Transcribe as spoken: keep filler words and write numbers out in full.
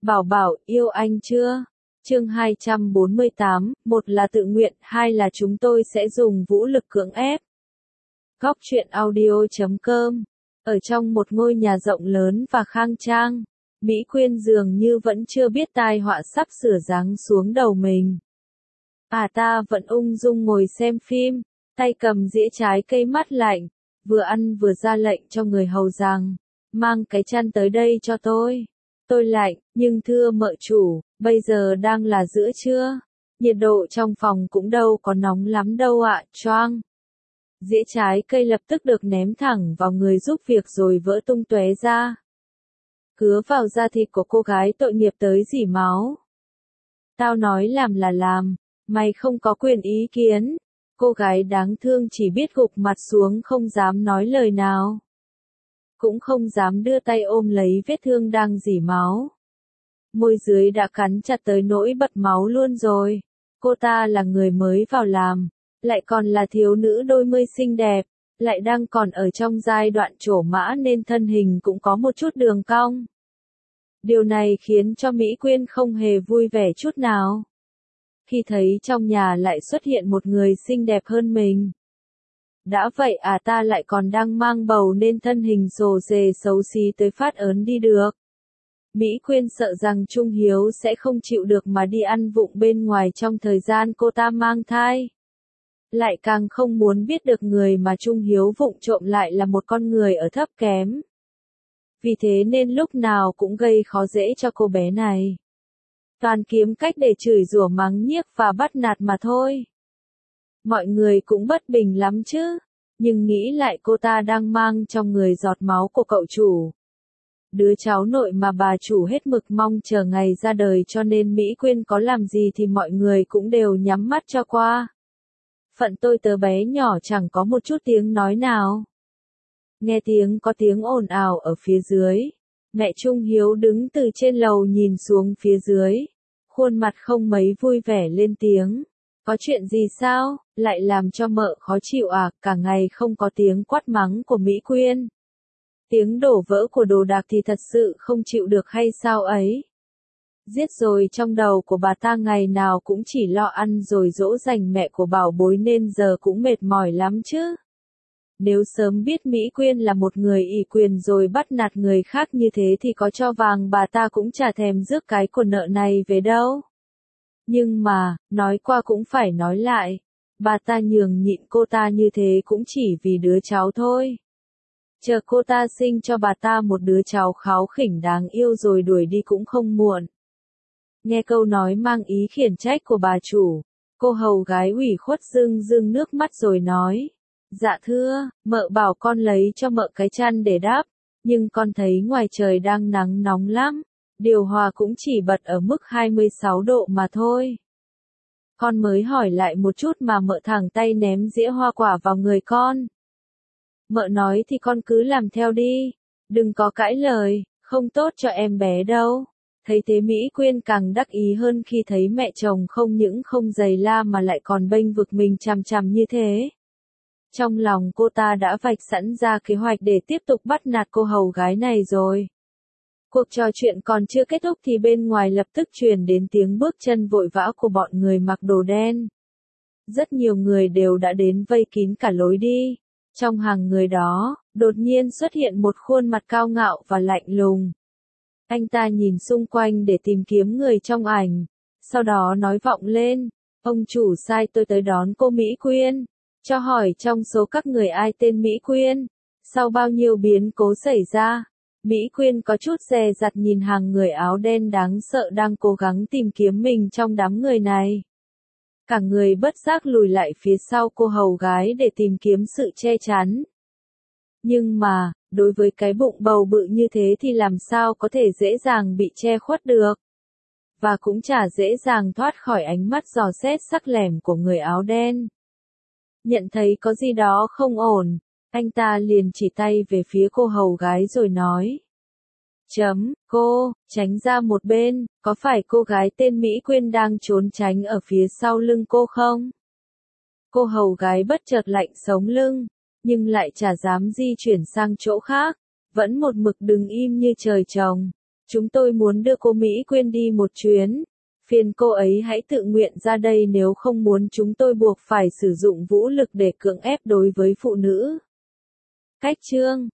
Bảo Bảo, yêu anh chưa? Chương hai trăm bốn mươi tám, một là tự nguyện, hai là chúng tôi sẽ dùng vũ lực cưỡng ép. Góc truyện audio chấm com. Ở trong một ngôi nhà rộng lớn và khang trang, Mỹ Quyên dường như vẫn chưa biết tai họa sắp sửa giáng xuống đầu mình. À ta vẫn ung dung ngồi xem phim, tay cầm dĩa trái cây mát lạnh, vừa ăn vừa ra lệnh cho người hầu rằng, mang cái chăn tới đây cho tôi. Tôi lạnh, nhưng thưa mợ chủ, bây giờ đang là giữa trưa, nhiệt độ trong phòng cũng đâu có nóng lắm đâu ạ, choang. Dĩa trái cây lập tức được ném thẳng vào người giúp việc rồi vỡ tung tóe ra. Cứa vào da thịt của cô gái tội nghiệp tới rỉ máu. Tao nói làm là làm, mày không có quyền ý kiến. Cô gái đáng thương chỉ biết gục mặt xuống không dám nói lời nào. Cũng không dám đưa tay ôm lấy vết thương đang rỉ máu. Môi dưới đã cắn chặt tới nỗi bật máu luôn rồi. Cô ta là người mới vào làm, lại còn là thiếu nữ đôi mươi xinh đẹp, lại đang còn ở trong giai đoạn trổ mã nên thân hình cũng có một chút đường cong. Điều này khiến cho Mỹ Quyên không hề vui vẻ chút nào. Khi thấy trong nhà lại xuất hiện một người xinh đẹp hơn mình. Đã vậy à ta lại còn đang mang bầu nên thân hình rồ rề xấu xí tới phát ớn đi được. Mỹ Quyên sợ rằng Trung Hiếu sẽ không chịu được mà đi ăn vụng bên ngoài trong thời gian cô ta mang thai. Lại càng không muốn biết được người mà Trung Hiếu vụng trộm lại là một con người ở thấp kém. Vì thế nên lúc nào cũng gây khó dễ cho cô bé này. Toàn kiếm cách để chửi rủa mắng nhiếc và bắt nạt mà thôi. Mọi người cũng bất bình lắm chứ, nhưng nghĩ lại cô ta đang mang trong người giọt máu của cậu chủ. Đứa cháu nội mà bà chủ hết mực mong chờ ngày ra đời cho nên Mỹ Quyên có làm gì thì mọi người cũng đều nhắm mắt cho qua. Phận tôi tớ bé nhỏ chẳng có một chút tiếng nói nào. Nghe tiếng có tiếng ồn ào ở phía dưới. Mẹ Trung Hiếu đứng từ trên lầu nhìn xuống phía dưới. Khuôn mặt không mấy vui vẻ lên tiếng. Có chuyện gì sao, lại làm cho mợ khó chịu à, cả ngày không có tiếng quát mắng của Mỹ Quyên. Tiếng đổ vỡ của đồ đạc thì thật sự không chịu được hay sao ấy. Giết rồi trong đầu của bà ta ngày nào cũng chỉ lo ăn rồi dỗ dành mẹ của bảo bối nên giờ cũng mệt mỏi lắm chứ. Nếu sớm biết Mỹ Quyên là một người ỷ quyền rồi bắt nạt người khác như thế thì có cho vàng bà ta cũng chả thèm rước cái của nợ này về đâu. Nhưng mà, nói qua cũng phải nói lại, bà ta nhường nhịn cô ta như thế cũng chỉ vì đứa cháu thôi. Chờ cô ta sinh cho bà ta một đứa cháu kháu khỉnh đáng yêu rồi đuổi đi cũng không muộn. Nghe câu nói mang ý khiển trách của bà chủ, cô hầu gái ủy khuất rưng rưng nước mắt rồi nói. Dạ thưa, mợ bảo con lấy cho mợ cái chăn để đắp, nhưng con thấy ngoài trời đang nắng nóng lắm, điều hòa cũng chỉ bật ở mức hai mươi sáu độ mà thôi. Con mới hỏi lại một chút mà mợ thẳng tay ném dĩa hoa quả vào người con. Mợ nói thì con cứ làm theo đi, đừng có cãi lời, không tốt cho em bé đâu. Thấy thế Mỹ Quyên càng đắc ý hơn khi thấy mẹ chồng không những không giày la mà lại còn bênh vực mình chằm chằm như thế. Trong lòng cô ta đã vạch sẵn ra kế hoạch để tiếp tục bắt nạt cô hầu gái này rồi. Cuộc trò chuyện còn chưa kết thúc thì bên ngoài lập tức truyền đến tiếng bước chân vội vã của bọn người mặc đồ đen. Rất nhiều người đều đã đến vây kín cả lối đi. Trong hàng người đó, đột nhiên xuất hiện một khuôn mặt cao ngạo và lạnh lùng. Anh ta nhìn xung quanh để tìm kiếm người trong ảnh, sau đó nói vọng lên, ông chủ sai tôi tới đón cô Mỹ Quyên, cho hỏi trong số các người ai tên Mỹ Quyên. Sau bao nhiêu biến cố xảy ra, Mỹ Quyên có chút dè dặt nhìn hàng người áo đen đáng sợ đang cố gắng tìm kiếm mình trong đám người này. Cả người bất giác lùi lại phía sau cô hầu gái để tìm kiếm sự che chắn. Nhưng mà, đối với cái bụng bầu bự như thế thì làm sao có thể dễ dàng bị che khuất được. Và cũng chả dễ dàng thoát khỏi ánh mắt dò xét sắc lẻm của người áo đen. Nhận thấy có gì đó không ổn, anh ta liền chỉ tay về phía cô hầu gái rồi nói. Chấm, cô, tránh ra một bên, có phải cô gái tên Mỹ Quyên đang trốn tránh ở phía sau lưng cô không? Cô hầu gái bất chợt lạnh sống lưng, nhưng lại chả dám di chuyển sang chỗ khác, vẫn một mực đứng im như trời trồng. Chúng tôi muốn đưa cô Mỹ Quyên đi một chuyến. Phiền cô ấy hãy tự nguyện ra đây nếu không muốn chúng tôi buộc phải sử dụng vũ lực để cưỡng ép đối với phụ nữ. Cách chương